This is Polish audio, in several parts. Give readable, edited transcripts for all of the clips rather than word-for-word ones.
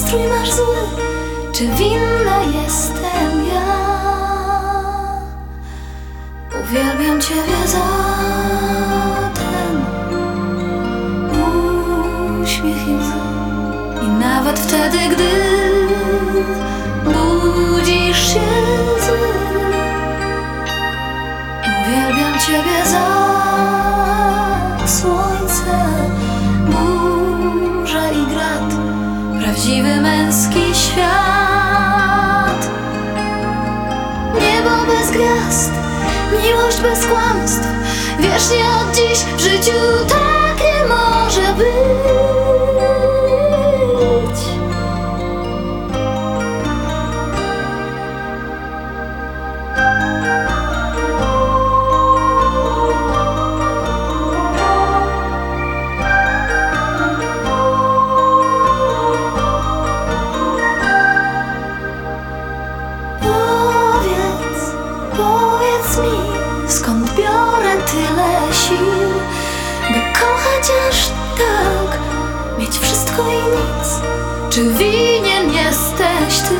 nastrój masz zły, czy winna jestem ja? Uwielbiam Ciebie za ten uśmiech i łzy. I nawet wtedy, gdy budzisz się zły, uwielbiam Ciebie za słońce, burzę i grad, prawdziwy męski świat. Niebo bez gwiazd, miłość bez kłamstw, wiecznie od dziś w życiu takie może być. Powiedz mi, skąd biorę tyle sił, by kochać aż tak, mieć wszystko i nic? Czy winien jesteś Ty?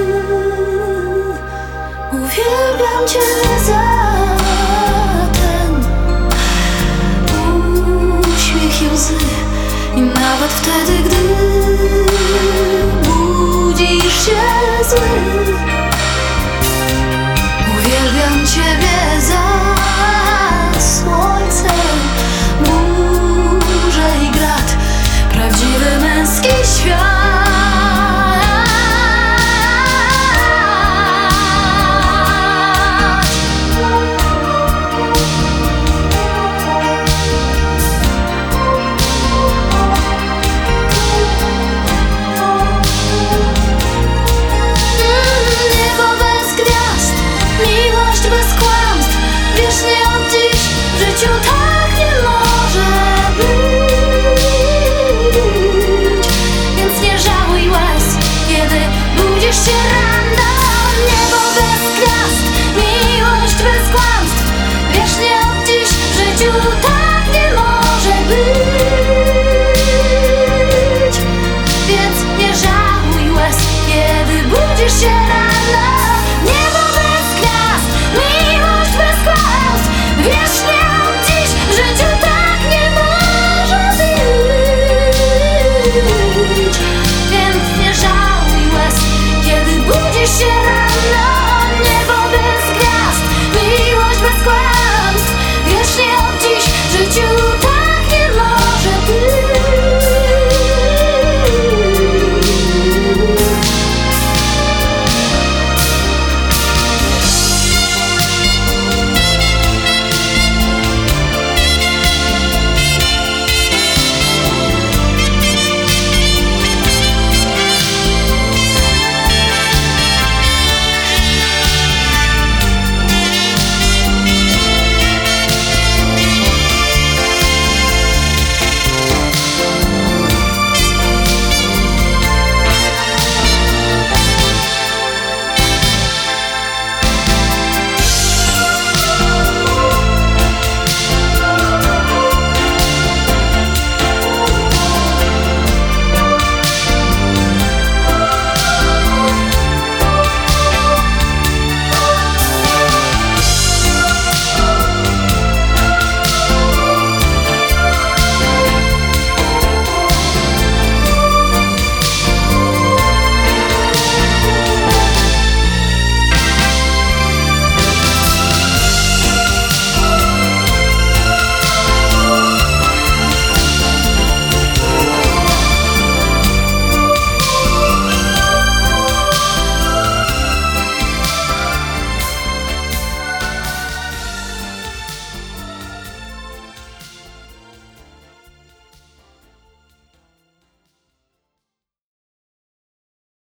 Uwielbiam Cię za ten uśmiech i łzy. I nawet wtedy, gdy budzisz się zły,